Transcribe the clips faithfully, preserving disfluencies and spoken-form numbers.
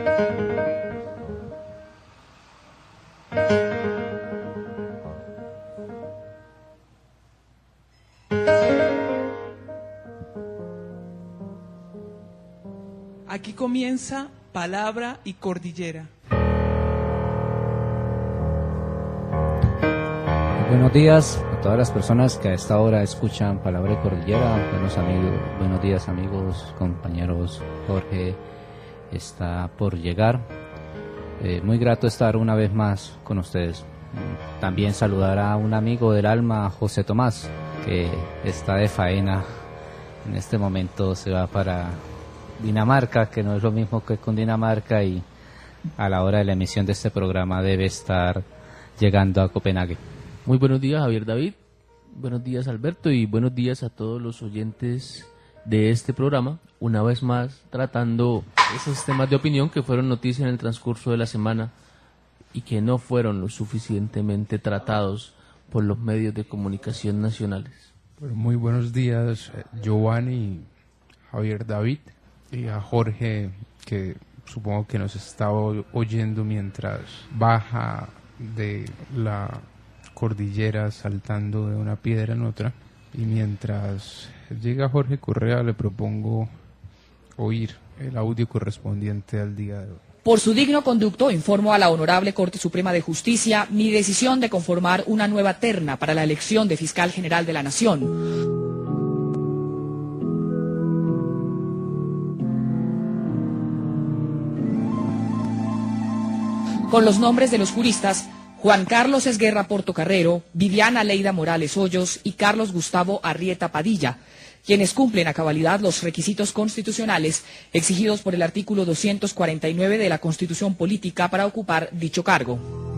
Aquí comienza Palabra y Cordillera. Buenos días a todas las personas que a esta hora escuchan Palabra y Cordillera. Buenos amigos, buenos días amigos, compañeros. Jorge está por llegar. Eh, muy grato estar una vez más con ustedes. También saludar a un amigo del alma, José Tomás, que está de faena. En este momento se va para Dinamarca, que no es lo mismo que Cundinamarca, y a la hora de la emisión de este programa debe estar llegando a Copenhague. Muy buenos días, Javier David, buenos días, Alberto, y buenos días a todos los oyentes de este programa, una vez más tratando esos temas de opinión que fueron noticia en el transcurso de la semana y que no fueron lo suficientemente tratados por los medios de comunicación nacionales. Bueno, muy buenos días, Giovanni, Javier David, y a Jorge, que supongo que nos está oyendo mientras baja de la cordillera saltando de una piedra en otra. Y mientras llega Jorge Correa, le propongo oír el audio correspondiente al día de hoy. Por su digno conducto, informo a la Honorable Corte Suprema de Justicia mi decisión de conformar una nueva terna para la elección de Fiscal General de la Nación. Con los nombres de los juristas Juan Carlos Esguerra Portocarrero, Viviana Leida Morales Hoyos y Carlos Gustavo Arrieta Padilla, quienes cumplen a cabalidad los requisitos constitucionales exigidos por el artículo doscientos cuarenta y nueve de la Constitución Política para ocupar dicho cargo.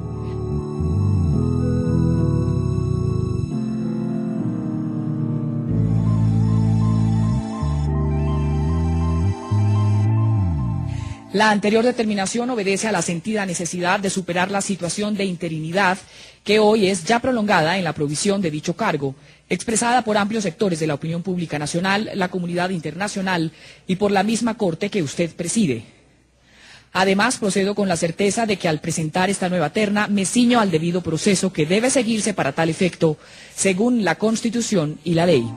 La anterior determinación obedece a la sentida necesidad de superar la situación de interinidad que hoy es ya prolongada en la provisión de dicho cargo, expresada por amplios sectores de la opinión pública nacional, la comunidad internacional y por la misma Corte que usted preside. Además, procedo con la certeza de que al presentar esta nueva terna me ciño al debido proceso que debe seguirse para tal efecto, según la Constitución y la ley.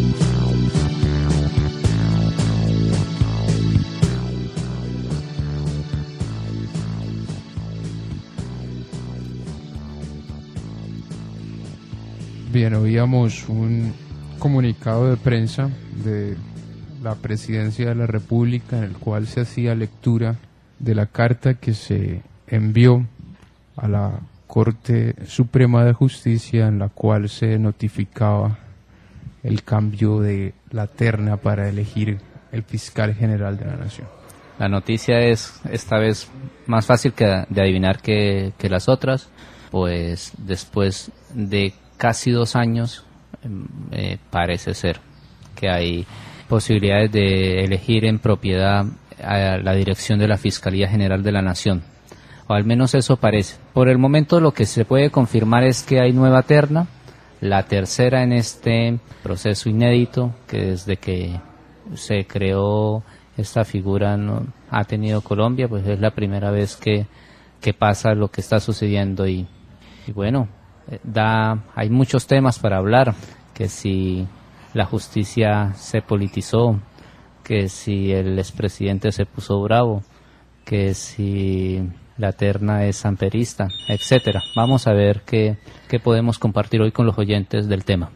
Bien, oíamos un comunicado de prensa de la Presidencia de la República en el cual se hacía lectura de la carta que se envió a la Corte Suprema de Justicia, en la cual se notificaba el cambio de la terna para elegir el fiscal general de la Nación. La noticia es esta vez más fácil que de adivinar que, que las otras, pues después de casi dos años eh, parece ser que hay posibilidades de elegir en propiedad a la dirección de la Fiscalía General de la Nación, o al menos eso parece. Por el momento lo que se puede confirmar es que hay nueva terna, la tercera en este proceso inédito que desde que se creó esta figura no ha tenido Colombia, pues es la primera vez que, que pasa lo que está sucediendo y, y bueno, Da, hay muchos temas para hablar, que si la justicia se politizó, que si el expresidente se puso bravo, que si la terna es amperista, etcétera. Vamos a ver qué, qué podemos compartir hoy con los oyentes del tema.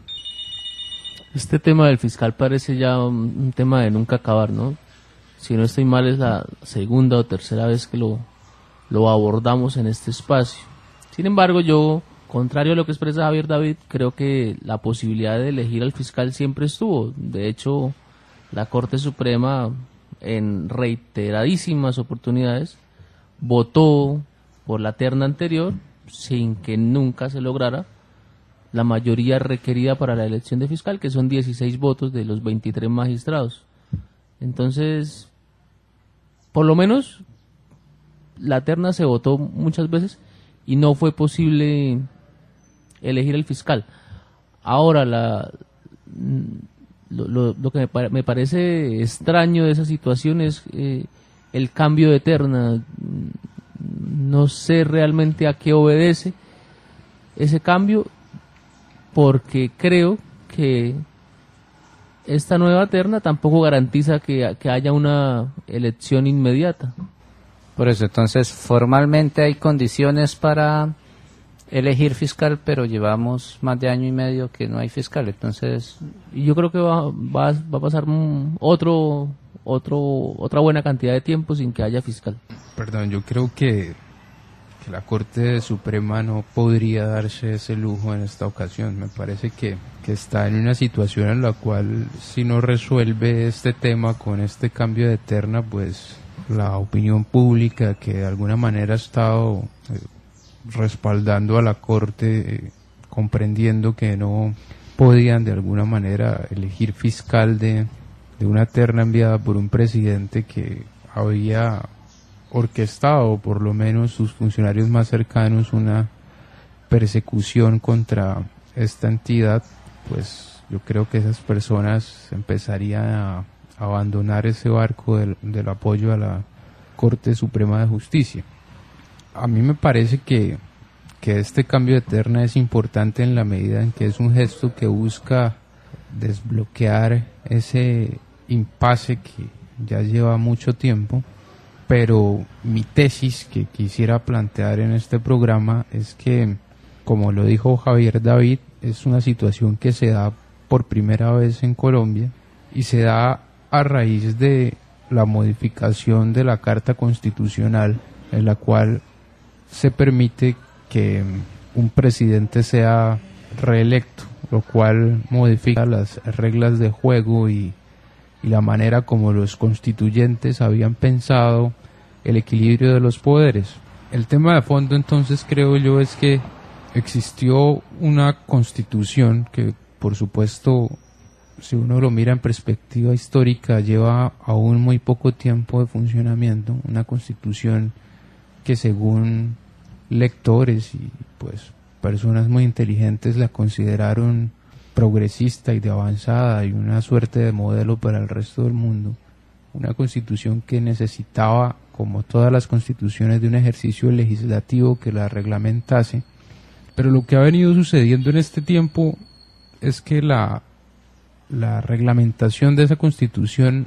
Este tema del fiscal parece ya un, un tema de nunca acabar, ¿no? Si no estoy mal, es la segunda o tercera vez que lo, lo abordamos en este espacio. Sin embargo, yo, contrario a lo que expresa Javier David, creo que la posibilidad de elegir al fiscal siempre estuvo. De hecho, la Corte Suprema, en reiteradísimas oportunidades, votó por la terna anterior sin que nunca se lograra la mayoría requerida para la elección de fiscal, que son dieciséis votos de los veintitrés magistrados. Entonces, por lo menos, la terna se votó muchas veces y no fue posible elegir el fiscal. Ahora, la, lo, lo, lo que me, pare, me parece extraño de esa situación es eh, el cambio de terna. No sé realmente a qué obedece ese cambio, porque creo que esta nueva terna tampoco garantiza que, que haya una elección inmediata. Por eso, entonces, formalmente hay condiciones para elegir fiscal, pero llevamos más de año y medio que no hay fiscal, entonces... Y yo creo que va, va, va a pasar un, otro, otro, otra buena cantidad de tiempo sin que haya fiscal. Perdón, yo creo que, que la Corte Suprema no podría darse ese lujo en esta ocasión. Me parece que, que está en una situación en la cual, si no resuelve este tema con este cambio de terna, pues la opinión pública, que de alguna manera ha estado eh, respaldando a la Corte, eh, comprendiendo que no podían de alguna manera elegir fiscal de, de una terna enviada por un presidente que había orquestado, por lo menos sus funcionarios más cercanos, una persecución contra esta entidad, pues yo creo que esas personas empezarían a abandonar ese barco del, del apoyo a la Corte Suprema de Justicia. A mí me parece que, que este cambio de terna es importante en la medida en que es un gesto que busca desbloquear ese impasse que ya lleva mucho tiempo, pero mi tesis que quisiera plantear en este programa es que, como lo dijo Javier David, es una situación que se da por primera vez en Colombia y se da a raíz de la modificación de la Carta Constitucional, en la cual se permite que un presidente sea reelecto, lo cual modifica las reglas de juego y, y la manera como los constituyentes habían pensado el equilibrio de los poderes. El tema de fondo, entonces, creo yo, es que existió una constitución que, por supuesto, si uno lo mira en perspectiva histórica, lleva aún muy poco tiempo de funcionamiento, una constitución que, según lectores y pues personas muy inteligentes, la consideraron progresista y de avanzada y una suerte de modelo para el resto del mundo. Una constitución que necesitaba, como todas las constituciones, de un ejercicio legislativo que la reglamentase. Pero lo que ha venido sucediendo en este tiempo es que la, la reglamentación de esa constitución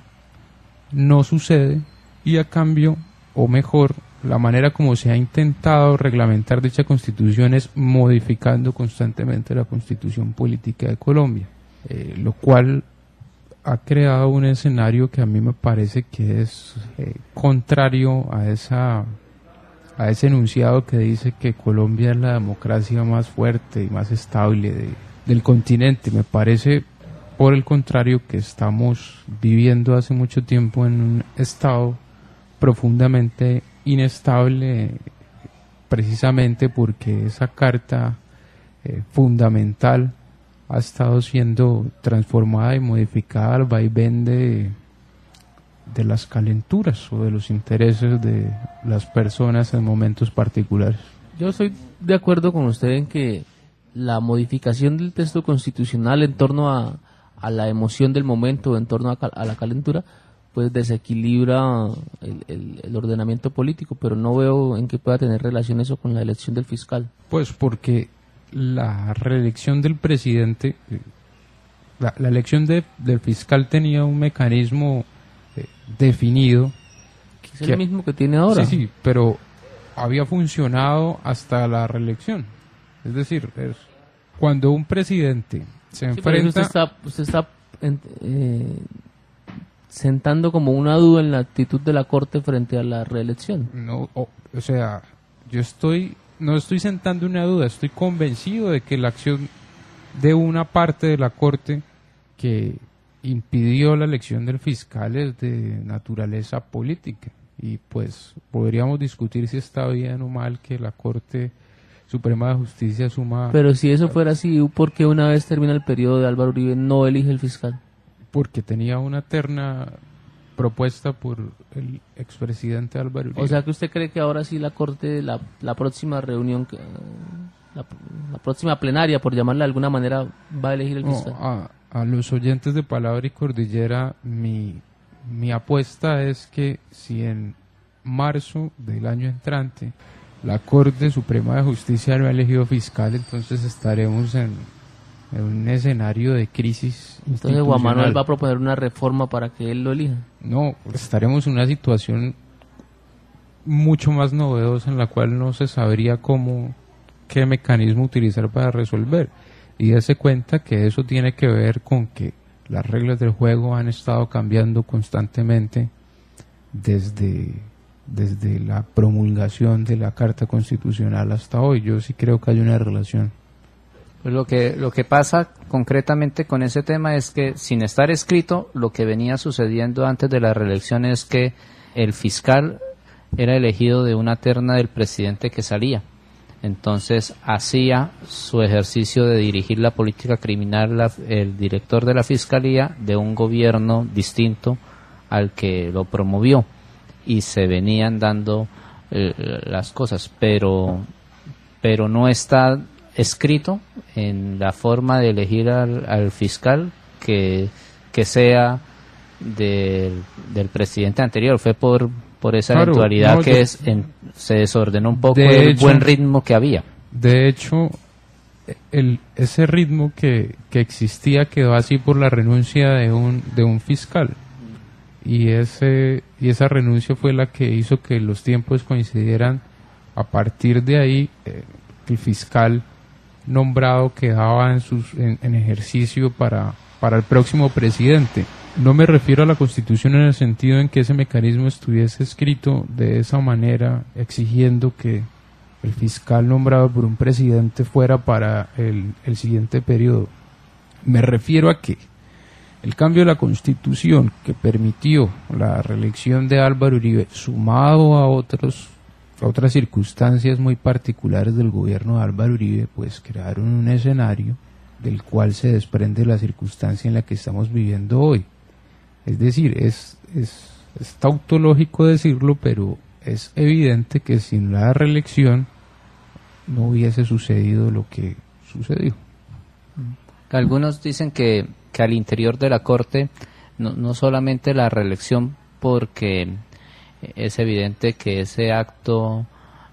no sucede, y a cambio, o mejor, la manera como se ha intentado reglamentar dicha constitución es modificando constantemente la constitución política de Colombia, eh, lo cual ha creado un escenario que a mí me parece que es eh, contrario a esa a ese enunciado que dice que Colombia es la democracia más fuerte y más estable de, del continente. Me parece, por el contrario, que estamos viviendo hace mucho tiempo en un estado profundamente inestable, precisamente porque esa carta eh, fundamental ha estado siendo transformada y modificada al vaivén de, de las calenturas o de los intereses de las personas en momentos particulares. Yo estoy de acuerdo con usted en que la modificación del texto constitucional en torno a, a la emoción del momento, en torno a, a la calentura, pues desequilibra el, el, el ordenamiento político, pero no veo en qué pueda tener relación eso con la elección del fiscal. Pues porque la reelección del presidente, la, la elección de, del fiscal tenía un mecanismo eh, definido. Es el que, mismo que tiene ahora. Sí, sí, pero había funcionado hasta la reelección. Es decir, es, cuando un presidente se sí, enfrenta... Usted está, usted está eh, sentando como una duda en la actitud de la Corte frente a la reelección. No, o, o sea, yo estoy... No estoy sentando una duda, estoy convencido de que la acción de una parte de la Corte que impidió la elección del fiscal es de naturaleza política. Y pues podríamos discutir si está bien o mal que la Corte Suprema de Justicia asuma... Pero si eso fuera así, ¿por qué una vez termina el periodo de Álvaro Uribe no elige el fiscal? Porque tenía una terna propuesta por el expresidente Álvaro Uribe. O sea que usted cree que ahora sí la Corte, la, la próxima reunión, la, la próxima plenaria, por llamarla de alguna manera, va a elegir el fiscal. No, a, a los oyentes de Palabra y Cordillera, mi, mi apuesta es que si en marzo del año entrante la Corte Suprema de Justicia no ha elegido fiscal, entonces estaremos en, en un escenario de crisis Entonces institucional. Juan Manuel va a proponer una reforma para que él lo elija. No, estaremos en una situación mucho más novedosa en la cual no se sabría cómo, qué mecanismo utilizar para resolver. Y dése cuenta que eso tiene que ver con que las reglas del juego han estado cambiando constantemente desde, desde la promulgación de la Carta Constitucional hasta hoy. Yo sí creo que hay una relación. Pues lo que lo que pasa concretamente con ese tema es que, sin estar escrito, lo que venía sucediendo antes de la reelección es que el fiscal era elegido de una terna del presidente que salía. Entonces hacía su ejercicio de dirigir la política criminal la, el director de la fiscalía de un gobierno distinto al que lo promovió, y se venían dando eh, las cosas, pero pero no está escrito en la forma de elegir al, al fiscal que, que sea del, del presidente anterior. Fue por por esa Claro, eventualidad no, que yo- es en- se desordenó un poco De el hecho- buen ritmo que había. De hecho, el, ese ritmo que, que existía quedó así por la renuncia de un, de un fiscal. Y, ese, y esa renuncia fue la que hizo que los tiempos coincidieran. A partir de ahí, eh, el fiscal nombrado quedaba en, sus, en, en ejercicio para, para el próximo presidente. No me refiero a la Constitución en el sentido en que ese mecanismo estuviese escrito de esa manera, exigiendo que el fiscal nombrado por un presidente fuera para el, el siguiente periodo. Me refiero a que el cambio de la Constitución que permitió la reelección de Álvaro Uribe, sumado a otros a otras circunstancias muy particulares del gobierno de Álvaro Uribe, pues crearon un escenario del cual se desprende la circunstancia en la que estamos viviendo hoy. Es decir, es, es, es tautológico decirlo, pero es evidente que sin la reelección no hubiese sucedido lo que sucedió. Algunos dicen que, que al interior de la Corte, no, no solamente la reelección, porque es evidente que ese acto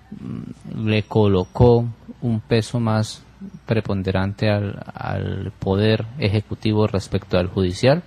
mm, le colocó un peso más preponderante al, al poder ejecutivo respecto al judicial.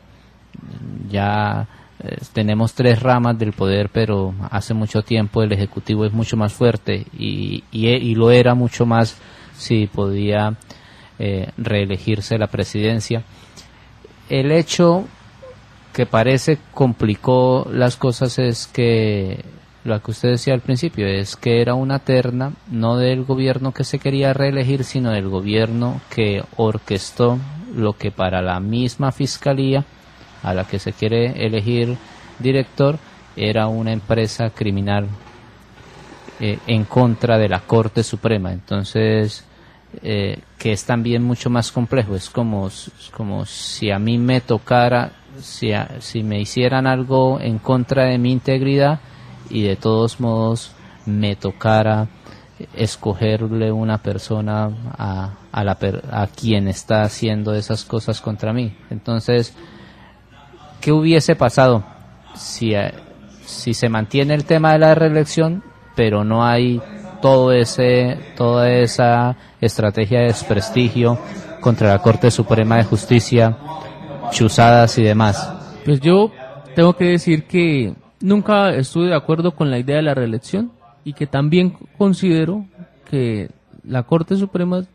Ya eh, tenemos tres ramas del poder, pero hace mucho tiempo el ejecutivo es mucho más fuerte, y, y, y lo era mucho más si podía eh, reelegirse la presidencia. El hecho que parece complicó las cosas es que lo que usted decía al principio es que era una terna no del gobierno que se quería reelegir, sino del gobierno que orquestó lo que para la misma fiscalía a la que se quiere elegir director era una empresa criminal eh, en contra de la Corte Suprema. Entonces, eh, que es también mucho más complejo. Es como, es como si a mí me tocara, si, a- si me hicieran algo en contra de mi integridad y de todos modos me tocara escogerle una persona a, a, la per- a quien está haciendo esas cosas contra mí. Entonces, ¿qué hubiese pasado si, eh, si se mantiene el tema de la reelección, pero no hay todo ese, toda esa estrategia de desprestigio contra la Corte Suprema de Justicia, chuzadas y demás? Pues yo tengo que decir que nunca estuve de acuerdo con la idea de la reelección, y que también considero que la Corte Suprema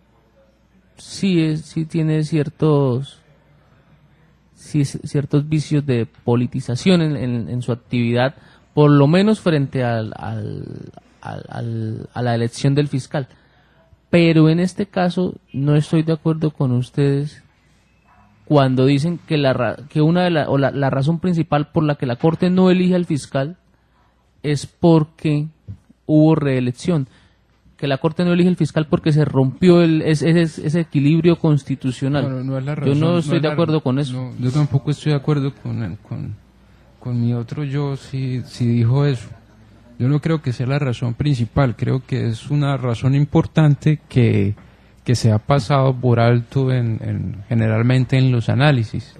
sí es, sí tiene ciertos sí, ciertos vicios de politización en, en, en su actividad, por lo menos frente al, al, al, al- a la elección del fiscal. Pero en este caso no estoy de acuerdo con ustedes cuando dicen que la ra- que una de la, o la, la razón principal por la que la Corte no elige al fiscal es porque hubo reelección. Que la Corte no elige al fiscal porque se rompió el, ese, ese, ese equilibrio constitucional. No, no, no es la Yo razón, no estoy es de la- acuerdo con eso. no, yo tampoco estoy de acuerdo con, con, con mi otro yo si, si dijo eso. Yo no creo que sea la razón principal, creo que es una razón importante que, que se ha pasado por alto en, en- generalmente en los análisis.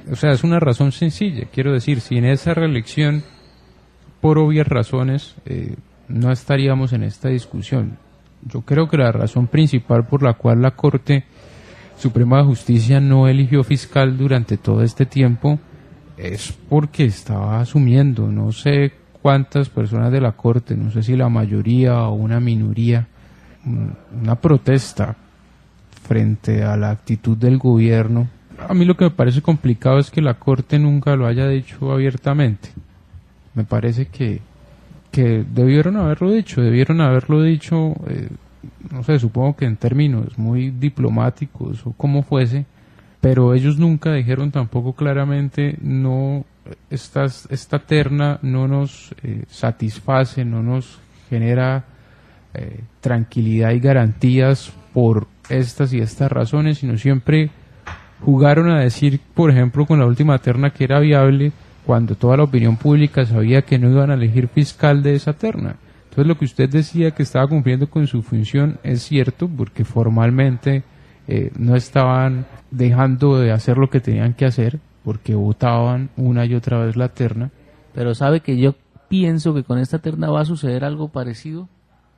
o sea, es una razón sencilla, quiero decir, si en esa reelección, por obvias razones, eh, no estaríamos en esta discusión. Yo creo que la razón principal por la cual la Corte Suprema de Justicia no eligió fiscal durante todo este tiempo es porque estaba asumiendo, no sé cuántas personas de la Corte, no sé si la mayoría o una minoría, una protesta frente a la actitud del gobierno. A mí lo que me parece complicado es que la Corte nunca lo haya dicho abiertamente. Me parece que, que debieron haberlo dicho, debieron haberlo dicho, eh, no sé, supongo que en términos muy diplomáticos o como fuese, pero ellos nunca dijeron tampoco claramente, no, estas, esta terna no nos eh, satisface, no nos genera eh, tranquilidad y garantías por estas y estas razones, sino siempre jugaron a decir, por ejemplo, con la última terna que era viable, cuando toda la opinión pública sabía que no iban a elegir fiscal de esa terna. Entonces lo que usted decía que estaba cumpliendo con su función es cierto, porque formalmente eh, no estaban dejando de hacer lo que tenían que hacer, porque votaban una y otra vez la terna. Pero sabe que yo pienso que con esta terna va a suceder algo parecido,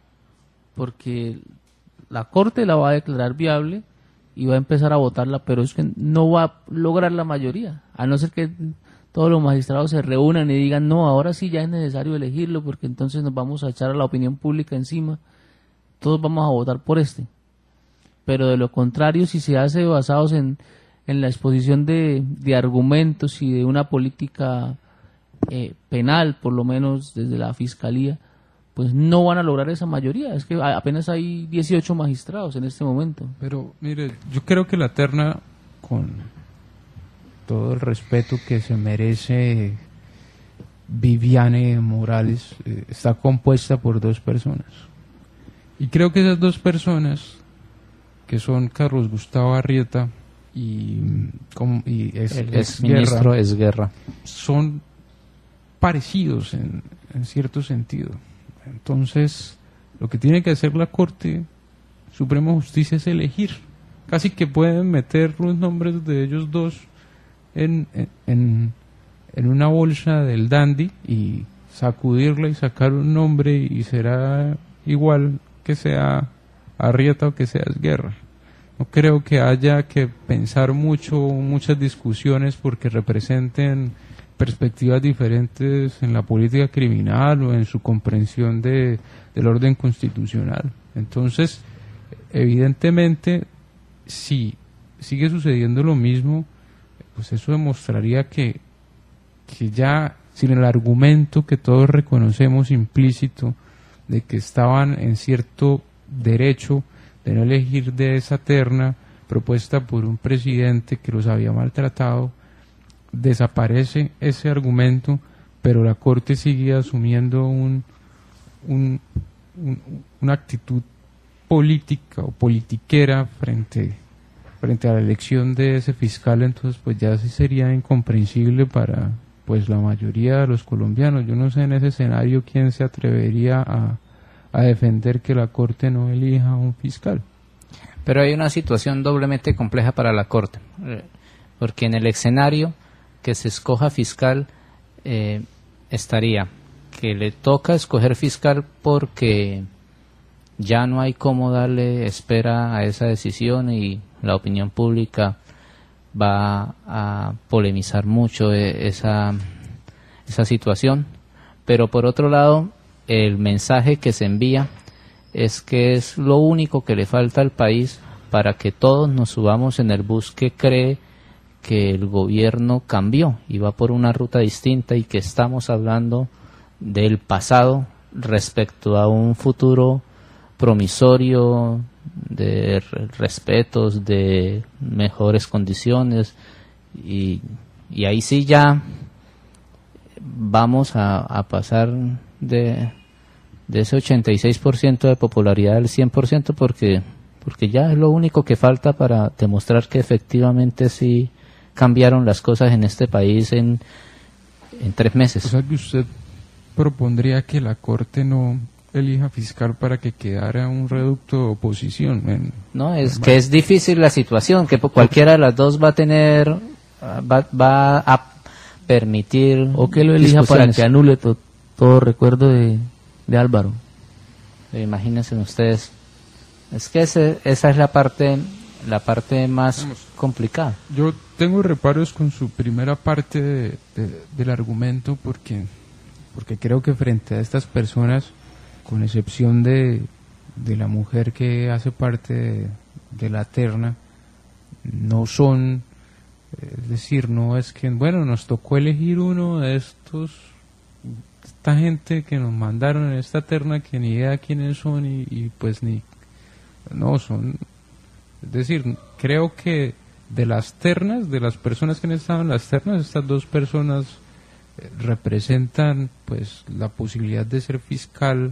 porque la Corte la va a declarar viable y va a empezar a votarla, pero es que no va a lograr la mayoría, a no ser que todos los magistrados se reúnan y digan, no, ahora sí ya es necesario elegirlo, porque entonces nos vamos a echar a la opinión pública encima, todos vamos a votar por este. Pero de lo contrario, si se hace basados en, en la exposición de, de argumentos y de una política eh, penal, por lo menos desde la Fiscalía, pues no van a lograr esa mayoría. Es que apenas hay dieciocho magistrados en este momento. Pero mire, yo creo que la terna, con todo el respeto que se merece Viviane Morales, eh, está compuesta por dos personas. Y creo que esas dos personas, que son Carlos Gustavo Arrieta y, como, y es, el es ministro Guerra, es Guerra, son parecidos en, en cierto sentido. Entonces, lo que tiene que hacer la Corte Suprema de Justicia es elegir. Casi que pueden meter los nombres de ellos dos en, en, en una bolsa del dandy y sacudirla y sacar un nombre, y será igual que sea Arrieta o que sea Guerra. No creo que haya que pensar mucho, muchas discusiones porque representen perspectivas diferentes en la política criminal o en su comprensión de, del orden constitucional. Entonces, evidentemente, si sigue sucediendo lo mismo, pues eso demostraría que, que ya sin el argumento que todos reconocemos implícito de que estaban en cierto derecho de no elegir de esa terna propuesta por un presidente que los había maltratado, desaparece ese argumento, pero la Corte sigue asumiendo un, un, un, una actitud política o politiquera frente, frente a la elección de ese fiscal. Entonces pues ya sí sería incomprensible para pues la mayoría de los colombianos. Yo no sé en ese escenario quién se atrevería a, a defender que la Corte no elija un fiscal. Pero hay una situación doblemente compleja para la Corte, porque en el escenario que se escoja fiscal eh, estaría que le toca escoger fiscal porque ya no hay cómo darle espera a esa decisión y la opinión pública va a polemizar mucho esa, esa situación. Pero por otro lado, el mensaje que se envía es que es lo único que le falta al país para que todos nos subamos en el bus que cree que el gobierno cambió y va por una ruta distinta, y que estamos hablando del pasado respecto a un futuro promisorio de respetos, de mejores condiciones, y, y ahí sí ya vamos a, a pasar de, de ese ochenta y seis por ciento de popularidad al cien por ciento, porque, porque ya es lo único que falta para demostrar que efectivamente sí cambiaron las cosas en este país en, en tres meses. O sea que usted propondría que la Corte no elija fiscal para que quedara un reducto de oposición. En, no, es que es difícil la situación, que cualquiera de las dos va a tener va, va a permitir o que lo elija para discusiones. que anule to, todo recuerdo de, de Álvaro. Imagínense ustedes, es que ese, esa es la parte la parte más Vamos. complicada. Yo tengo reparos con su primera parte de- de- del argumento porque, porque creo que frente a estas personas, con excepción de, de la mujer que hace parte de, de la terna, no son, es decir, no es que, bueno, nos tocó elegir uno de estos, esta gente que nos mandaron en esta terna que ni idea quiénes son y, y pues ni, no son, es decir, creo que de las ternas, de las personas que han estado en las ternas, estas dos personas eh, representan pues la posibilidad de ser fiscal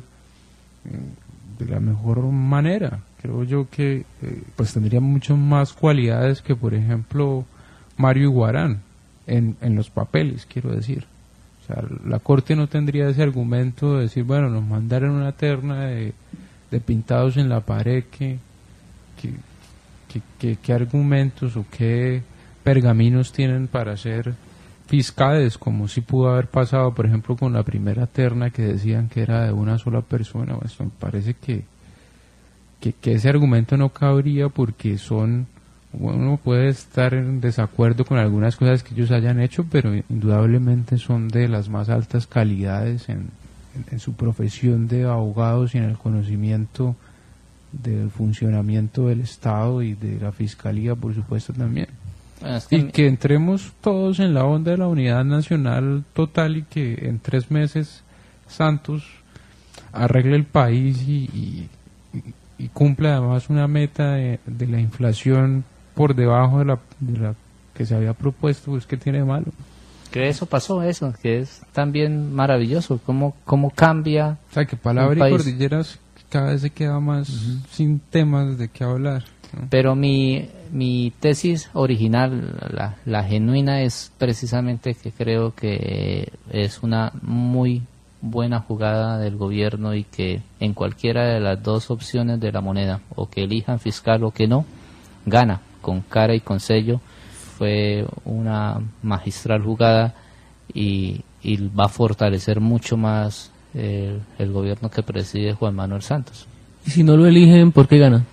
eh, de la mejor manera. Creo yo que eh, pues tendría mucho más cualidades que, por ejemplo, Mario Iguarán en, en los papeles, quiero decir. O sea, la Corte no tendría ese argumento de decir, bueno, nos mandaron una terna de, de pintados en la pared que, que, que, que- qué argumentos o qué pergaminos tienen para ser fiscales, como si pudo haber pasado, por ejemplo, con la primera terna que decían que era de una sola persona. Pues, me parece que, que, que ese argumento no cabría porque son, uno puede estar en desacuerdo con algunas cosas que ellos hayan hecho, pero indudablemente son de las más altas calidades en, en, en su profesión de abogados y en el conocimiento del funcionamiento del Estado y de la Fiscalía, por supuesto, también. Bueno, es que Y mi- que entremos todos en la onda de la unidad nacional total y que en tres meses Santos arregle el país y, y, y- y cumpla además una meta de, de la inflación por debajo de la, de la que se había propuesto, pues que tiene de malo. que eso pasó, eso, que es también maravilloso, cómo, cómo cambia. O sea, que Palabra Un y país. Cordilleras cada vez se queda más sin temas de qué hablar, ¿no? Pero mi, mi tesis original, la, la genuina, es precisamente que creo que es una muy buena jugada del gobierno y que en cualquiera de las dos opciones de la moneda, o que elijan fiscal o que no, gana con cara y con sello. Fue una magistral jugada y, y va a fortalecer mucho más eh, el gobierno que preside Juan Manuel Santos, Y si no lo eligen, ¿por qué gana?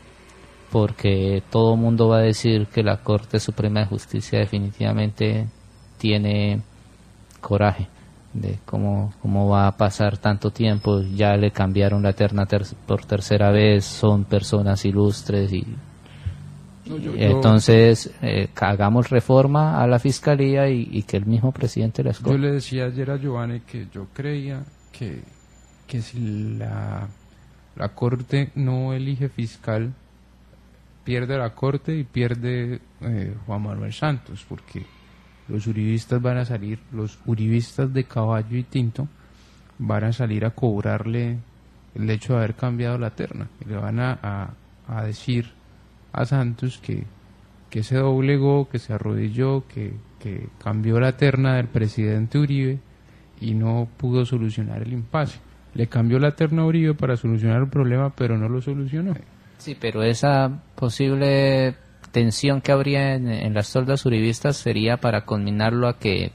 porque todo el mundo va a decir que la Corte Suprema de Justicia definitivamente tiene coraje de cómo, cómo va a pasar tanto tiempo. Ya le cambiaron la terna ter- por tercera vez, son personas ilustres y No, yo- y yo- entonces eh, hagamos reforma a la Fiscalía y, y que el mismo presidente la Yo escoja. le decía ayer a Giovanni que yo creía que, que si la, la Corte no elige fiscal, pierde la Corte y pierde eh, Juan Manuel Santos, porque los uribistas van a salir, los uribistas de caballo y tinto, van a salir a cobrarle el hecho de haber cambiado la terna. Y le van a, a, a decir a Santos que, que se doblegó, que se arrodilló, que, que cambió la terna del presidente Uribe y no pudo solucionar el impasse. Le cambió la terna a Uribe para solucionar el problema, pero no lo solucionó. Sí, pero esa posible tensión que habría en, en las toldas uribistas sería para conminarlo a que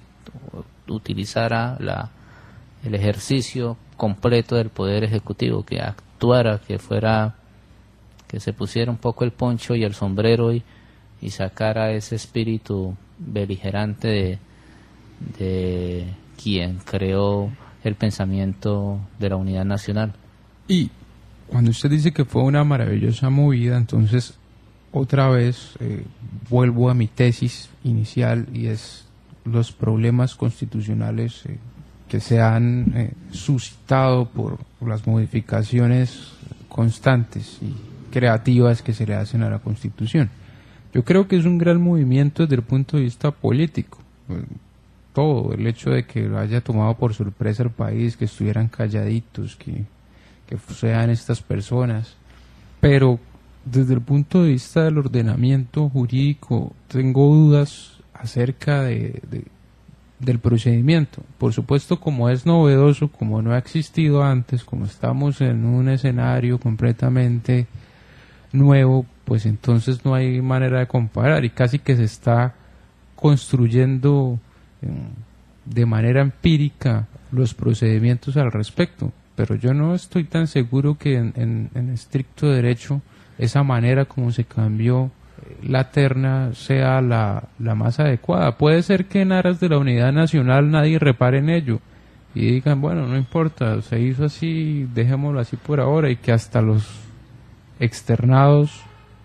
utilizara la, el ejercicio completo del poder ejecutivo, que actuara, que fuera, que se pusiera un poco el poncho y el sombrero y, y sacara ese espíritu beligerante de, de quien creó el pensamiento de la unidad nacional. Y cuando usted dice que fue una maravillosa movida, entonces otra vez eh, vuelvo a mi tesis inicial y es los problemas constitucionales eh, que se han eh, suscitado por las modificaciones constantes y creativas que se le hacen a la Constitución. Yo creo que es un gran movimiento desde el punto de vista político. Eh, todo, el hecho de que lo haya tomado por sorpresa el país, que estuvieran calladitos, que que sean estas personas, pero desde el punto de vista del ordenamiento jurídico tengo dudas acerca de, de- del procedimiento. Por supuesto, como es novedoso, como no ha existido antes, como estamos en un escenario completamente nuevo, pues entonces no hay manera de comparar y casi que se está construyendo eh, de manera empírica los procedimientos al respecto, pero yo no estoy tan seguro que en, en, en estricto derecho esa manera como se cambió la terna sea la, la más adecuada. Puede ser que en aras de la unidad nacional nadie repare en ello y digan, bueno, no importa, se hizo así, dejémoslo así por ahora, y que hasta los externados,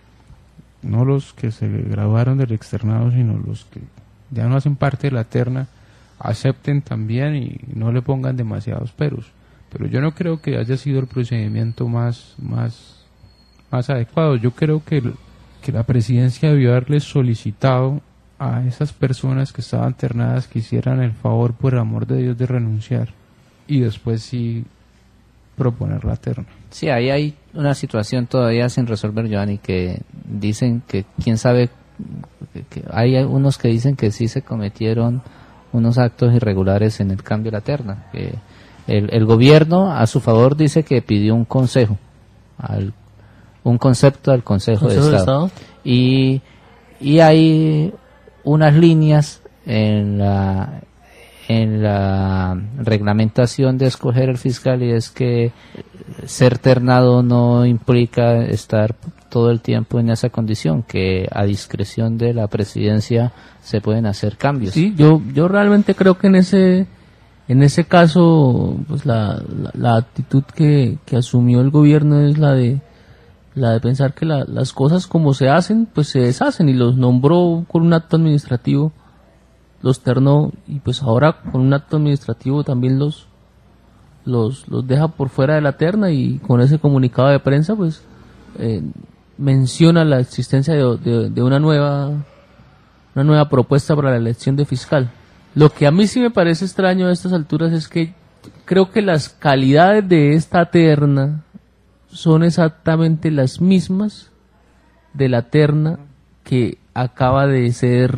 no los que se graduaron del externado, sino los que ya no hacen parte de la terna, acepten también y no le pongan demasiados peros. Pero yo no creo que haya sido el procedimiento más, más, más adecuado. Yo creo que, que la presidencia debió haberles solicitado a esas personas que estaban ternadas que hicieran el favor, por el amor de Dios, de renunciar y después sí proponer la terna. Sí, ahí hay una situación todavía sin resolver, Giovanni, que dicen que quién sabe, que, que hay unos que dicen que sí se cometieron unos actos irregulares en el cambio de la terna. Que el, el gobierno a su favor dice que pidió un consejo, al, un concepto al Consejo, ¿Consejo de, Estado. de Estado y y hay unas líneas en la en la reglamentación de escoger el fiscal, y es que ser ternado no implica estar todo el tiempo en esa condición, que a discreción de la presidencia se pueden hacer cambios. Sí, yo yo realmente creo que en ese en ese caso pues la, la, la actitud que, que asumió el gobierno es la de la de pensar que la, las cosas como se hacen pues se deshacen, y los nombró con un acto administrativo, los ternó, y pues ahora con un acto administrativo también los los los deja por fuera de la terna, y con ese comunicado de prensa pues eh, menciona la existencia de, de, de una nueva una nueva propuesta para la elección de fiscal. Lo que a mí sí me parece extraño a estas alturas es que creo que las calidades de esta terna son exactamente las mismas de la terna que acaba de ser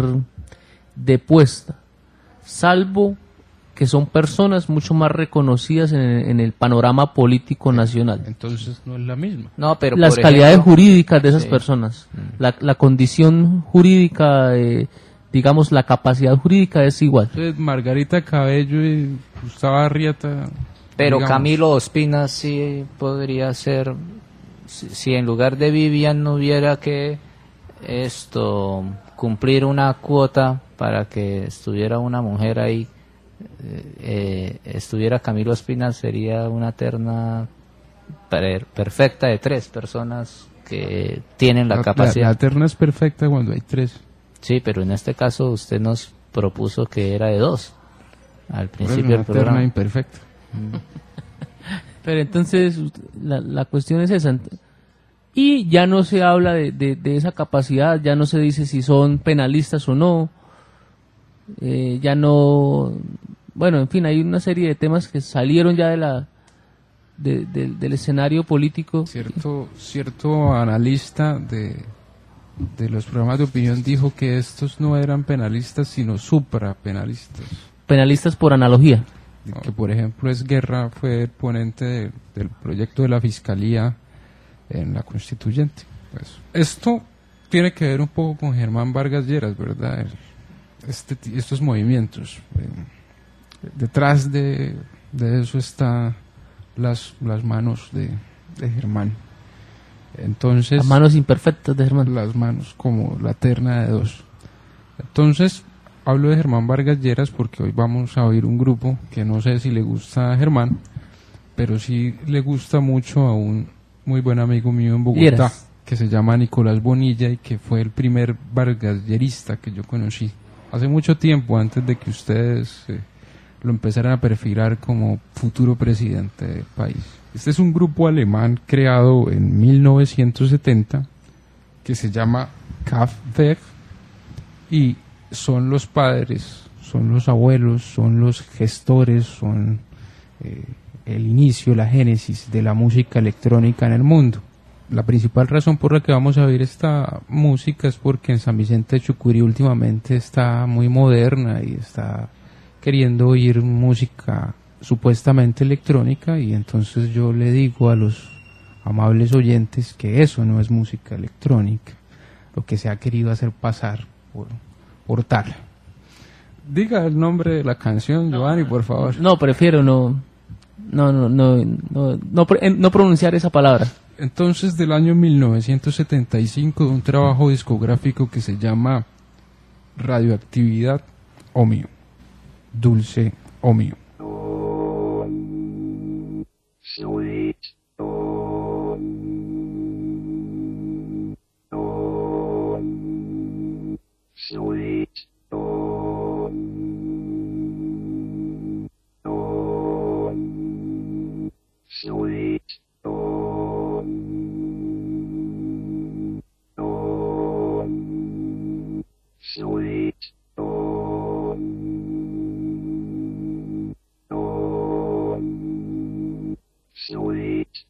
depuesta, salvo que son personas mucho más reconocidas en el, en el panorama político nacional. Entonces no es la misma. No, pero las por calidades ejemplo, jurídicas de esas sí. personas, la, la condición jurídica, eh, digamos, la capacidad jurídica es igual. Entonces Margarita Cabello y Gustavo Arrieta. Pero digamos, Camilo Ospina sí podría ser, si, si en lugar de Vivian no hubiera que esto cumplir una cuota para que estuviera una mujer ahí, eh, eh, estuviera Camilo Ospina, sería una terna per, perfecta de tres personas que tienen la, la capacidad. La, la terna es perfecta cuando hay tres. Sí, pero en este caso usted nos propuso que era de dos al principio Bueno, del programa. Terna imperfecta. Pero entonces la, la cuestión es esa, y ya no se habla de, de, de esa capacidad, ya no se dice si son penalistas o no, eh, ya no, bueno, en fin, hay una serie de temas que salieron ya de la de, de, del escenario político. Cierto, cierto analista de, de los programas de opinión dijo que estos no eran penalistas sino suprapenalistas. Penalistas por analogía. Que por ejemplo Esguerra fue el ponente de, del proyecto de la Fiscalía en la Constituyente. Pues, esto tiene que ver un poco con Germán Vargas Lleras, ¿verdad? Este, estos movimientos. Eh, detrás de, de eso están las, las manos de, de Germán. Entonces, Las manos imperfectas de Germán. Las manos como la terna de dos. Entonces, hablo de Germán Vargas Lleras porque hoy vamos a oír un grupo que no sé si le gusta a Germán, pero sí le gusta mucho a un muy buen amigo mío en Bogotá, Lleras, que se llama Nicolás Bonilla y que fue el primer Vargas Llerista que yo conocí hace mucho tiempo, antes de que ustedes eh, lo empezaran a perfilar como futuro presidente del país. Este es un grupo alemán creado en mil novecientos setenta que se llama Kraftwerk, y son los padres, son los abuelos, son los gestores, son eh, el inicio, la génesis de la música electrónica en el mundo. La principal razón por la que vamos a oír esta música es porque en San Vicente de Chucurí últimamente está muy moderna y está queriendo oír música supuestamente electrónica, y entonces yo le digo a los amables oyentes que eso no es música electrónica, lo que se ha querido hacer pasar por, por tal. Diga el nombre de la canción, Giovanni, por favor. No, prefiero no, no, no, no, no, no, pre- no pronunciar esa palabra. Entonces, del año mil novecientos setenta y cinco, de un trabajo discográfico que se llama Radioactividad o Mío, Dulce o Mío. Sweet. Sweet. Sweet. Sweet. Sweet.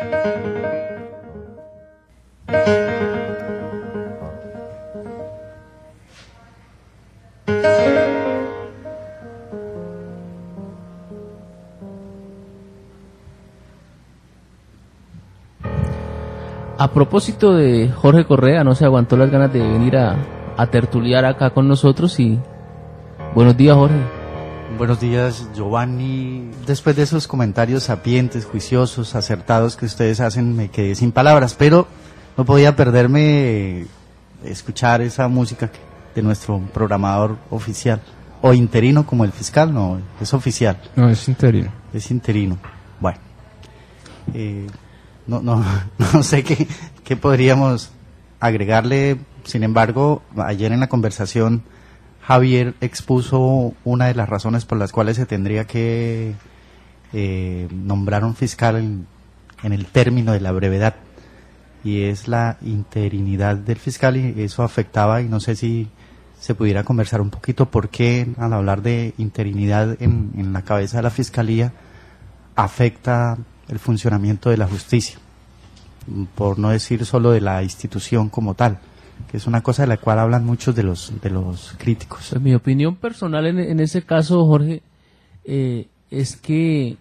A propósito de Jorge Correa, no se aguantó las ganas de venir a, a tertuliar acá con nosotros y buenos días, Jorge. Buenos días, Giovanni. Después de esos comentarios sapientes, juiciosos, acertados que ustedes hacen, me quedé sin palabras, pero no podía perderme escuchar esa música de nuestro programador oficial, o interino como el fiscal, no, es oficial. No, es interino. Es interino. Bueno, eh, no, no, no sé qué, qué podríamos agregarle. Sin embargo, ayer en la conversación Javier expuso una de las razones por las cuales se tendría que eh, nombrar un fiscal en, en el término de la brevedad, y es la interinidad del fiscal, y eso afectaba, y no sé si se pudiera conversar un poquito por qué al hablar de interinidad en, en la cabeza de la fiscalía afecta el funcionamiento de la justicia, por no decir solo de la institución como tal, que es una cosa de la cual hablan muchos de los de los críticos. Pues mi opinión personal en, en ese caso, Jorge, eh, es que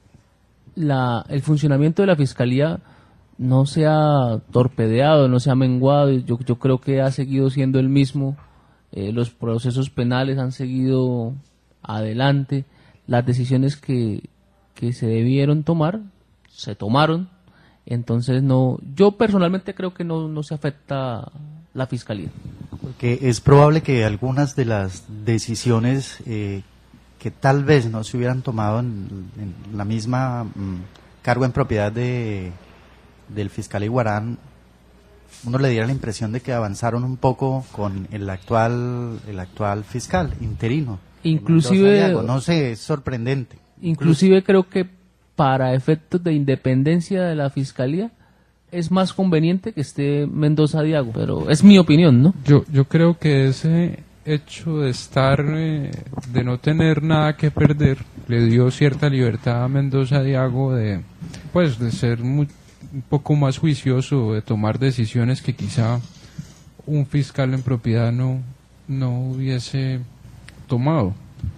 la, el funcionamiento de la Fiscalía no se ha torpedeado, no se ha menguado. Yo, yo creo que ha seguido siendo el mismo. Eh, los procesos penales han seguido adelante. Las decisiones que, que se debieron tomar, se tomaron. Entonces, no, yo personalmente creo que no, no se afecta la Fiscalía. Porque es probable que algunas de las decisiones eh, que tal vez no se hubieran tomado en, en la misma mm, cargo en propiedad de del fiscal Iguarán, uno le diera la impresión de que avanzaron un poco con el actual el actual fiscal interino. Inclusive, no sé, es sorprendente. Inclusive Incluso, creo que para efectos de independencia de la Fiscalía es más conveniente que esté Mendoza Diago, pero es mi opinión, ¿no? Yo yo creo que ese hecho de estar, eh, de no tener nada que perder, le dio cierta libertad a Mendoza Diago de, pues, de ser muy, un poco más juicioso, de tomar decisiones que quizá un fiscal en propiedad no, no hubiese tomado.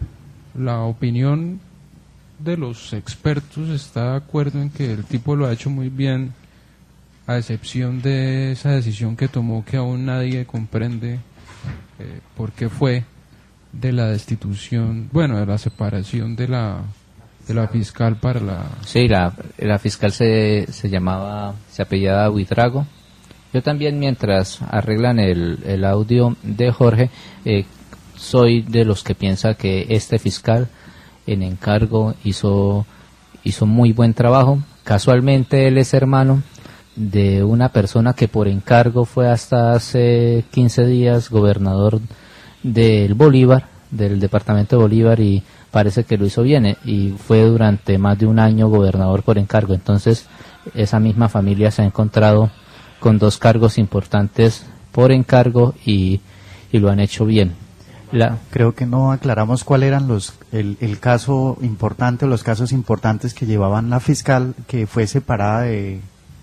La opinión de los expertos está de acuerdo en que el tipo lo ha hecho muy bien, a excepción de esa decisión que tomó, que aún nadie comprende eh, por qué fue, de la destitución, bueno, de la separación de la de la fiscal para la... Sí, la, la fiscal se, se llamaba, se apellidaba Buitrago. Yo también, mientras arreglan el, el audio de Jorge, eh, soy de los que piensa que este fiscal en encargo hizo, hizo muy buen trabajo. Casualmente él es hermano de una persona que por encargo fue hasta hace quince días gobernador del Bolívar, del departamento de Bolívar, y parece que lo hizo bien, y fue durante más de un año gobernador por encargo. Entonces esa misma familia se ha encontrado con dos cargos importantes por encargo y, y lo han hecho bien. La... Creo que no aclaramos cuál eran los el, el caso importante o los casos importantes que llevaban la fiscal, que fue separada de,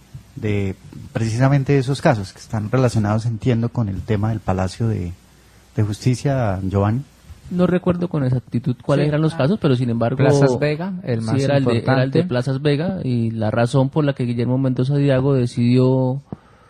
de precisamente esos casos que están relacionados, entiendo, con el tema del Palacio de, de Justicia, Giovanni. No recuerdo con exactitud cuáles sí. eran los casos, pero sin embargo... Plazas Vega, el más sí, era importante. El de, era el de Plazas Vega, y la razón por la que Guillermo Mendoza Diago decidió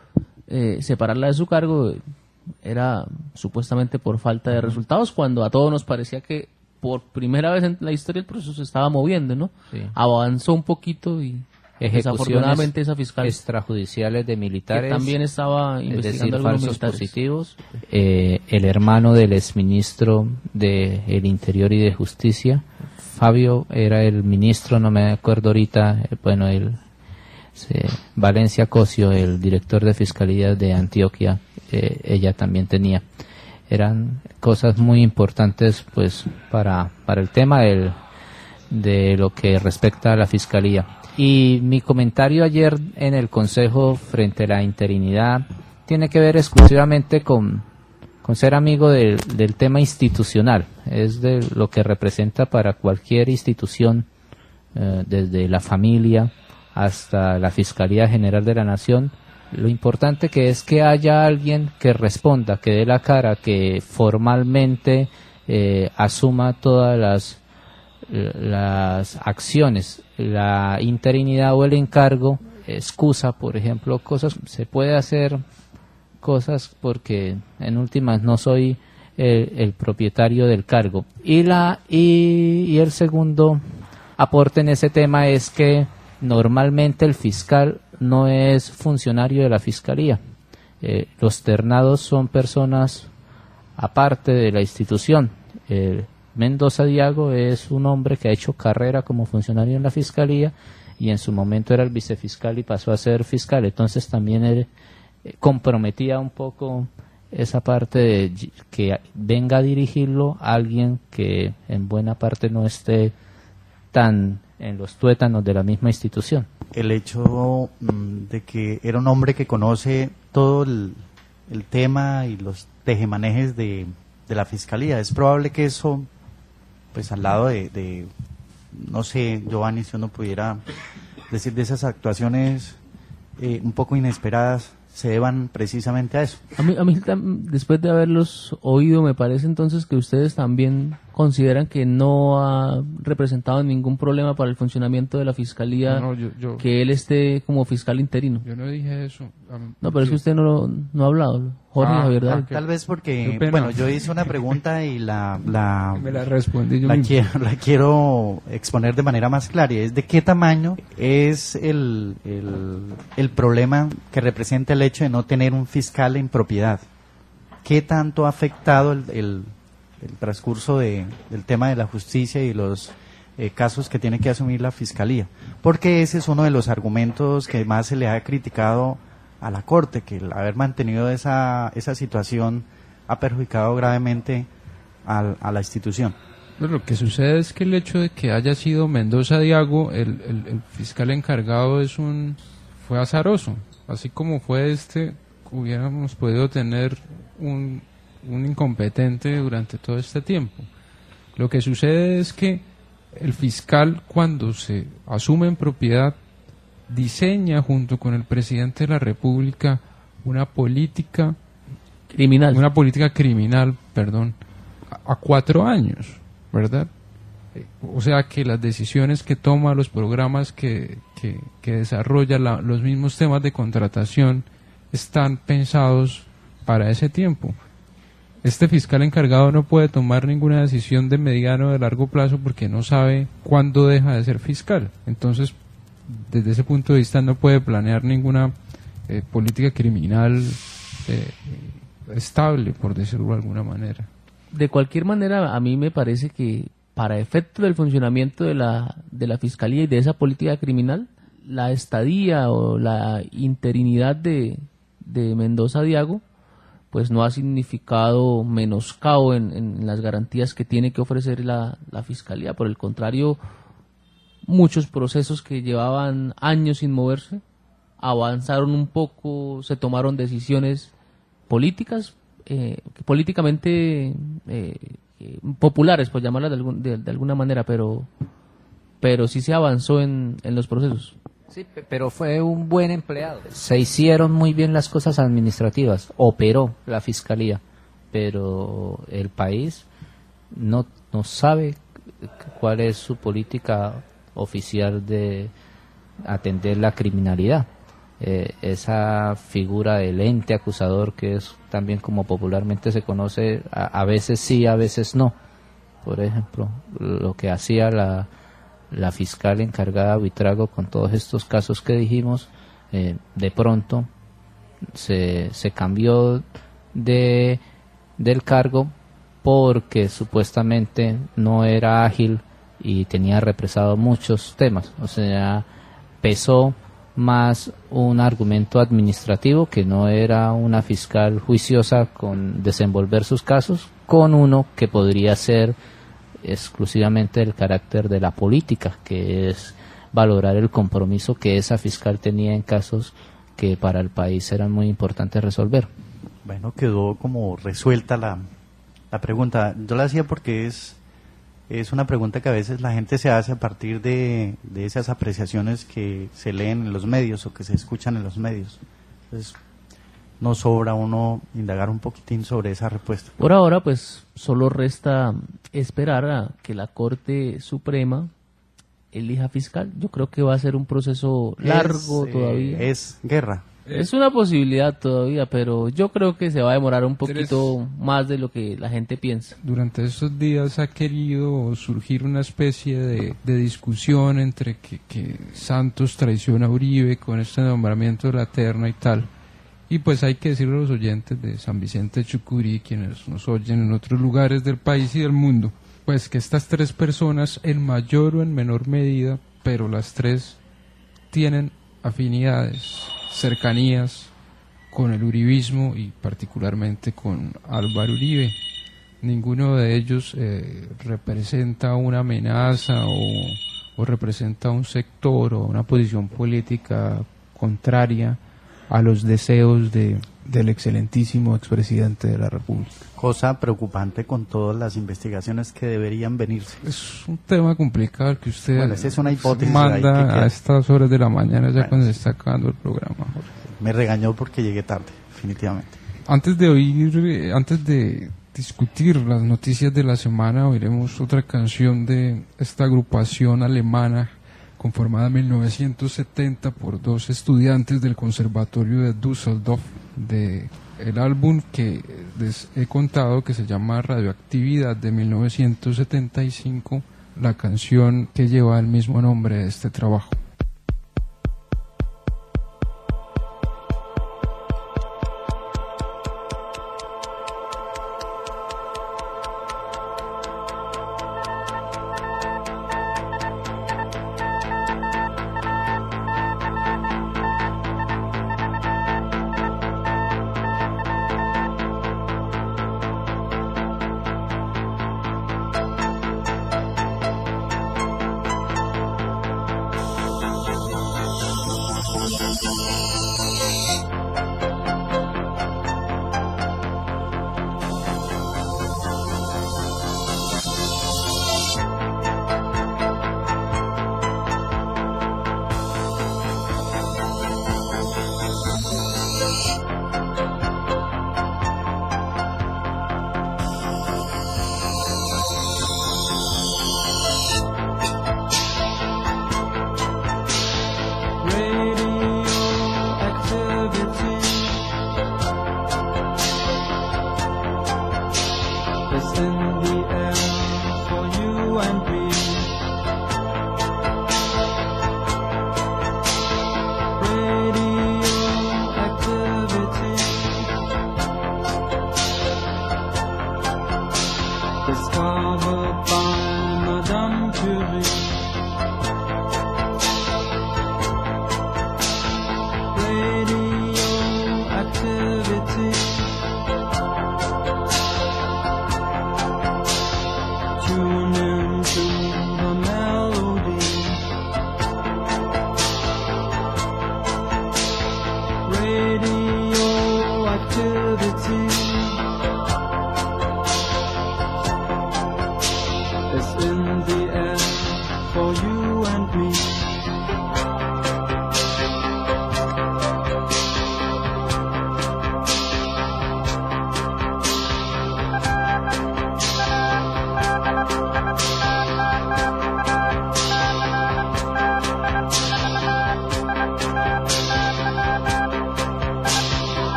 eh, separarla de su cargo era supuestamente por falta de resultados, cuando a todos nos parecía que por primera vez en la historia el proceso se estaba moviendo, ¿no? Sí. Avanzó un poquito y desafortunadamente esa fiscal extrajudiciales de militares, que también estaba investigando es decir, falsos militares. positivos. Eh, el hermano del exministro de el Interior y de Justicia, Fabio, era el ministro, no me acuerdo ahorita, eh, bueno, el eh, Valencia Cosio, el director de Fiscalía de Antioquia, eh, ella también tenía. Eran cosas muy importantes, pues, para para el tema del, de lo que respecta a la Fiscalía. Y mi comentario ayer en el Consejo frente a la interinidad tiene que ver exclusivamente con, con ser amigo del, del tema institucional. Es de lo que representa para cualquier institución, eh, desde la familia hasta la Fiscalía General de la Nación. Lo importante que es que haya alguien que responda, que dé la cara, que formalmente eh, asuma todas las, las acciones, la interinidad o el encargo, excusa, por ejemplo, cosas, se puede hacer cosas porque en últimas no soy el, el propietario del cargo. Y, la, y, y el segundo aporte en ese tema es que normalmente el fiscal no es funcionario de la fiscalía. Eh, los ternados son personas aparte de la institución. Eh, Mendoza Diago es un hombre que ha hecho carrera como funcionario en la fiscalía y en su momento era el vicefiscal y pasó a ser fiscal. Entonces también él, eh, comprometía un poco esa parte de que venga a dirigirlo alguien que en buena parte no esté tan en los tuétanos de la misma institución. El hecho mm, de que era un hombre que conoce todo el, el tema y los tejemanejes de, de la fiscalía, es probable que eso, pues al lado de, de no sé, Giovanni, si uno pudiera decir de esas actuaciones eh, un poco inesperadas, se deban precisamente a eso. A mí, a mí después de haberlos oído, me parece entonces que ustedes también consideran que no ha representado ningún problema para el funcionamiento de la fiscalía, No, no, yo- yo- que él esté como fiscal interino. Yo no dije eso. Am- No, pero es yo- que usted no, lo- no ha hablado, Jorge Ah, Javier ah, David. qué- Tal vez porque, qué pena. bueno, yo hice una pregunta y la, la, Me la respondí yo la, mismo. quiero, la quiero exponer de manera más clara, y es de qué tamaño es el, el, el problema que representa el hecho de no tener un fiscal en propiedad. ¿Qué tanto ha afectado el, el, el transcurso de, del tema de la justicia y los eh, casos que tiene que asumir la fiscalía? Porque ese es uno de los argumentos que más se le ha criticado a la Corte, que el haber mantenido esa, esa situación ha perjudicado gravemente al- a la institución. Pero lo que sucede es que el hecho de que haya sido Mendoza Diago el, el, el fiscal encargado es un fue azaroso, así como fue este, hubiéramos podido tener un, un incompetente durante todo este tiempo. Lo que sucede es que el fiscal, cuando se asume en propiedad, diseña junto con el presidente de la República una política Criminal. una política criminal, perdón, a, a cuatro años, ¿verdad? Eh, O sea que las decisiones que toma, los programas que, que, que desarrolla, la- los mismos temas de contratación están pensados para ese tiempo. Este fiscal encargado no puede tomar ninguna decisión de mediano o de largo plazo porque no sabe cuándo deja de ser fiscal. Entonces, desde ese punto de vista no puede planear ninguna eh, política criminal eh, estable, por decirlo de alguna manera. De cualquier manera, a mí me parece que para efecto del funcionamiento de la, de la Fiscalía y de esa política criminal, la estadía o la interinidad de, de Mendoza Diago, pues no ha significado menoscabo en, en las garantías que tiene que ofrecer la, la Fiscalía. Por el contrario, muchos procesos que llevaban años sin moverse avanzaron un poco, se tomaron decisiones políticas, eh, políticamente eh, eh, populares, por llamarlas de, algún- de- de alguna manera, pero pero sí se avanzó en, en los procesos. Sí, pe- pero fue un buen empleado. Se hicieron muy bien las cosas administrativas, operó la fiscalía, pero el país no, no sabe cuál es su política oficial de atender la criminalidad. Eh, esa figura del ente acusador, que es también como popularmente se conoce, a, a veces sí, a veces no. Por ejemplo, lo que hacía la la fiscal encargada de Buitrago con todos estos casos que dijimos, eh, de pronto se, se cambió de del cargo porque supuestamente no era ágil y tenía represado muchos temas. O sea, pesó más un argumento administrativo, que no era una fiscal juiciosa con desenvolver sus casos, con uno que podría ser exclusivamente el carácter de la política, que es valorar el compromiso que esa fiscal tenía en casos que para el país eran muy importantes resolver. Bueno, quedó como resuelta la, la pregunta. Yo la hacía porque es Es una pregunta que a veces la gente se hace a partir de, de esas apreciaciones que se leen en los medios o que se escuchan en los medios. Entonces, no sobra uno indagar un poquitín sobre esa respuesta. Por ahora, pues, solo resta esperar a que la Corte Suprema elija fiscal. Yo creo que va a ser un proceso largo es, todavía. Eh, es guerra. Es una posibilidad todavía, pero yo creo que se va a demorar un poquito más de lo que la gente piensa. Durante estos días ha querido surgir una especie de, de discusión entre que, que Santos traiciona a Uribe con este nombramiento de la terna y tal. Y pues hay que decirle a los oyentes de San Vicente de Chucurí, quienes nos oyen en otros lugares del país y del mundo, pues que estas tres personas en mayor o en menor medida, pero las tres tienen afinidades, cercanías con el uribismo y particularmente con Álvaro Uribe. Ninguno de ellos eh, representa una amenaza o, o representa un sector o una posición política contraria a los deseos de, del excelentísimo expresidente de la República. Cosa preocupante con todas las investigaciones que deberían venirse. Es un tema complicado que usted bueno, esa es una hipótesis manda ahí que a estas horas de la mañana, ya bueno, cuando se está acabando el programa. Jorge. Me regañó porque llegué tarde, definitivamente. Antes de oír, eh, antes de discutir las noticias de la semana, oiremos otra canción de esta agrupación alemana conformada en mil novecientos setenta por dos estudiantes del Conservatorio de Düsseldorf, de el álbum que les he contado que se llama Radioactividad de mil novecientos setenta y cinco, la canción que lleva el mismo nombre de este trabajo.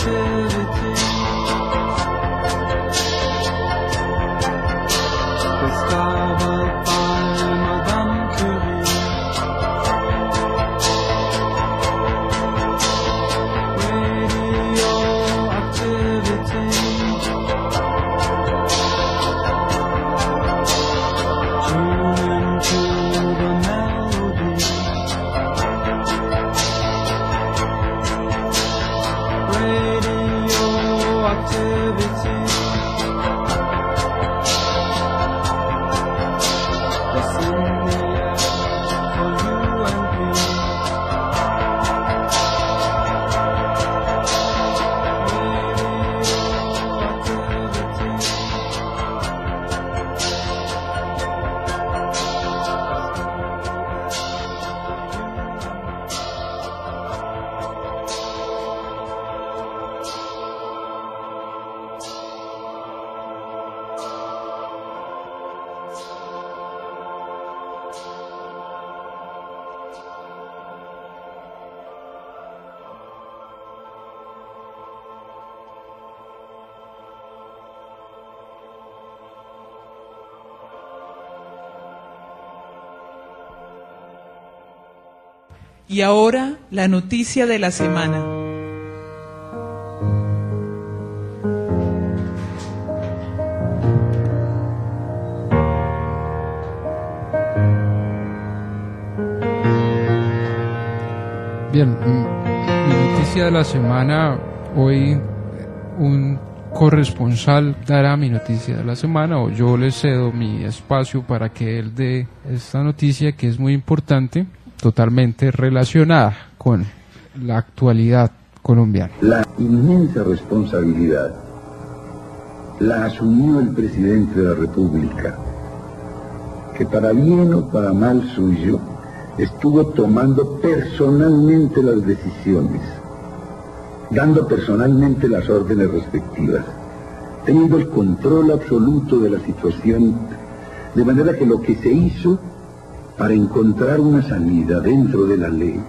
Y ahora la noticia de la semana. Bien, mi noticia de la semana, hoy un corresponsal dará mi noticia de la semana, o yo le cedo mi espacio para que él dé esta noticia que es muy importante, totalmente relacionada con la actualidad colombiana. La inmensa responsabilidad la asumió el presidente de la República, que para bien o para mal suyo estuvo tomando personalmente las decisiones, dando personalmente las órdenes respectivas, teniendo el control absoluto de la situación, de manera que lo que se hizo para encontrar una salida dentro de la ley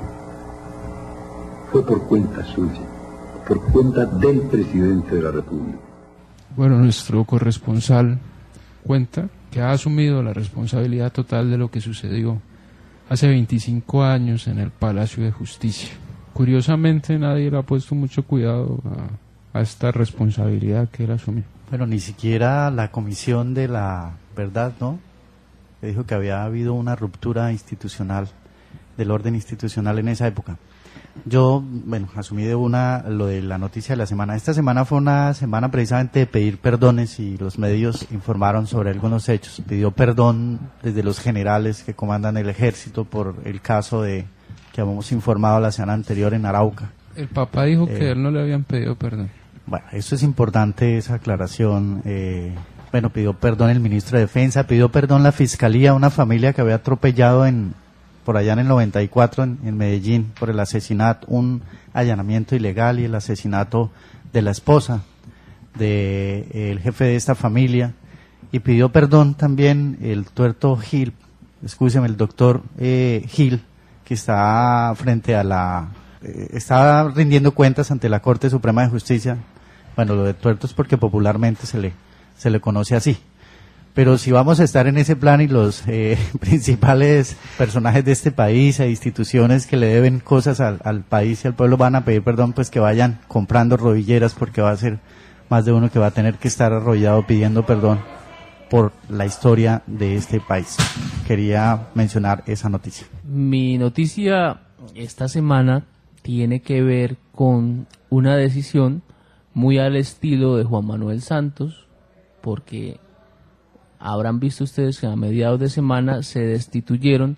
fue por cuenta suya, por cuenta del presidente de la República. Bueno, nuestro corresponsal cuenta que ha asumido la responsabilidad total de lo que sucedió hace veinticinco años en el Palacio de Justicia. Curiosamente nadie le ha puesto mucho cuidado a, a esta responsabilidad que él asumió. Bueno, ni siquiera la Comisión de la Verdad, ¿no? Que dijo que había habido una ruptura institucional, del orden institucional en esa época. Yo, bueno, asumí de una lo de la noticia de la semana. Esta semana fue una semana precisamente de pedir perdones y los medios informaron sobre algunos hechos. Pidió perdón desde los generales que comandan el ejército por el caso de que habíamos informado la semana anterior en Arauca. El Papa dijo Eh, que a él no le habían pedido perdón. Bueno, eso es importante, esa aclaración. Eh, bueno, pidió perdón el ministro de Defensa, pidió perdón la Fiscalía, una familia que había atropellado en por allá en el noventa y cuatro en, en Medellín por el asesinato, un allanamiento ilegal y el asesinato de la esposa del de, el jefe de esta familia. Y pidió perdón también el tuerto Gil, escúcheme, el doctor eh, Gil, que está frente a la... Eh, está rindiendo cuentas ante la Corte Suprema de Justicia. Bueno, lo de tuerto es porque popularmente se le, se le conoce así. Pero si vamos a estar en ese plan y los eh, principales personajes de este país e instituciones que le deben cosas al, al país y al pueblo van a pedir perdón, pues que vayan comprando rodilleras, porque va a ser más de uno que va a tener que estar arrollado pidiendo perdón por la historia de este país. Quería mencionar esa noticia. Mi noticia esta semana tiene que ver con una decisión muy al estilo de Juan Manuel Santos, porque habrán visto ustedes que a mediados de semana se destituyeron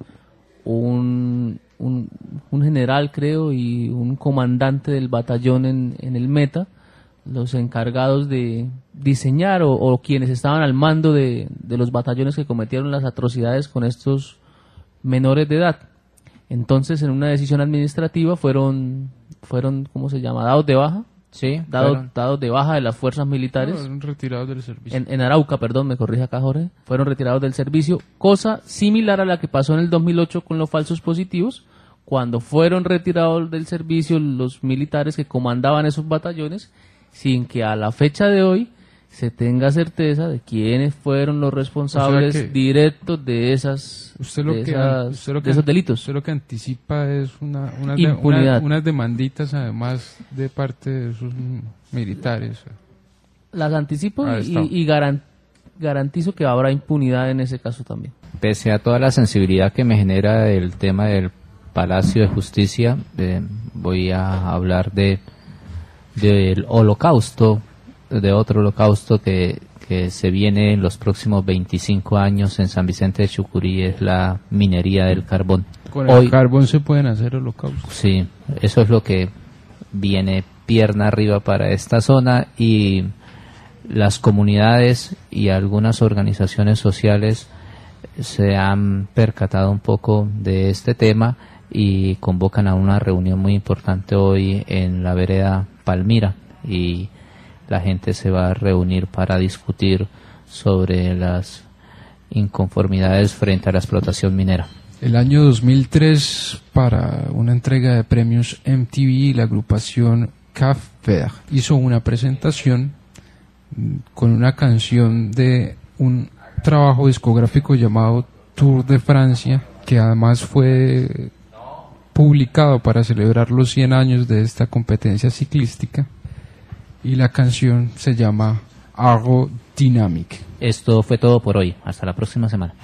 un, un, un general, creo, y un comandante del batallón en, en el Meta, los encargados de diseñar o, o quienes estaban al mando de, de los batallones que cometieron las atrocidades con estos menores de edad. Entonces, en una decisión administrativa fueron, fueron ¿cómo se llama?, dados de baja. Sí, Dados, fueron. dados de baja de las fuerzas militares. No, retirados del servicio. En, en Arauca, perdón, me corrige acá Jorge, fueron retirados del servicio, cosa similar a la que pasó en el dos mil ocho con los falsos positivos, cuando fueron retirados del servicio los militares que comandaban esos batallones, sin que a la fecha de hoy se tenga certeza de quiénes fueron los responsables O sea que directos de esas Usted lo de, que, esas- usted lo de que, esos delitos. Usted lo que anticipa es una, unas, de- Impunidad. una- unas demanditas además de parte de esos mm, militares. Las anticipo Ahí y, está. y garan- garantizo que habrá impunidad en ese caso también. Pese a toda la sensibilidad que me genera el tema del Palacio de Justicia, eh, voy a hablar de del holocausto, de otro holocausto que, que se viene en los próximos veinticinco años en San Vicente de Chucurí, es la minería del carbón. Con Hoy, el carbón se pueden hacer holocaustos. sí, eso es lo que viene pierna arriba para esta zona, y las comunidades y algunas organizaciones sociales se han percatado un poco de este tema y convocan a una reunión muy importante hoy en la vereda Palmira, y la gente se va a reunir para discutir sobre las inconformidades frente a la explotación minera. El año dos mil tres, para una entrega de premios M T V, la agrupación Cap Vert hizo una presentación mm, con una canción de un trabajo discográfico llamado Tour de Francia, que además fue publicado para celebrar los cien años de esta competencia ciclística, y la canción se llama Aerodynamique. Esto fue todo por hoy. Hasta la próxima semana.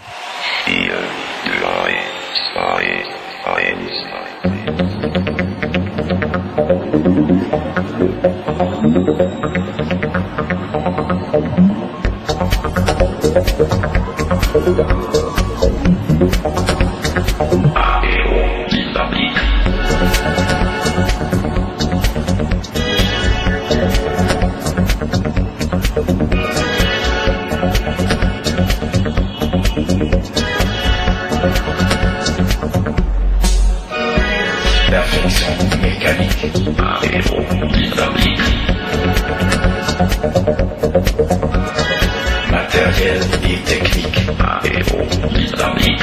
Perfection mécanique, aérodynamique. Matériel et technique, aérodynamique.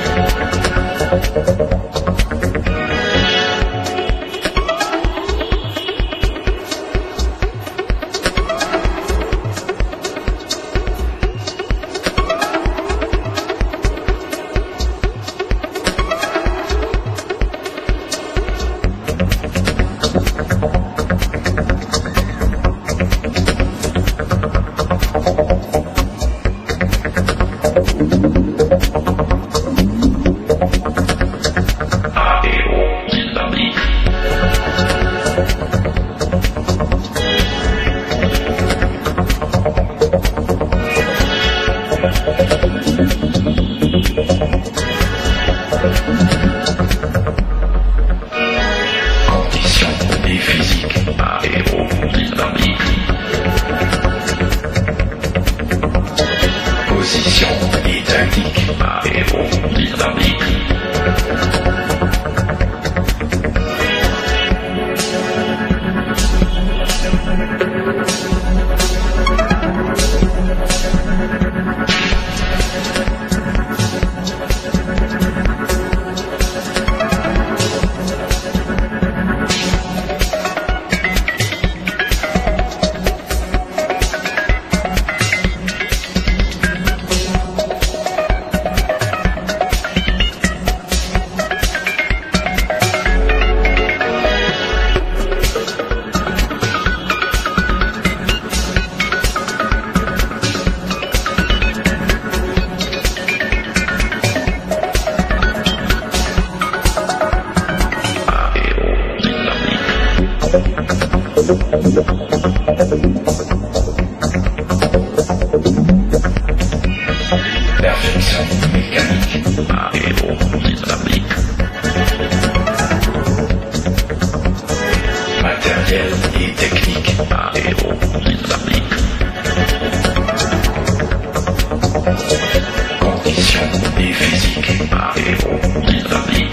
Conditions et physique, aérodynamique. Position et technique, aérodynamique. Perfection mécanique, aérodynamique. Matériel et technique, aérodynamique. Conditions et physique, aérodynamique.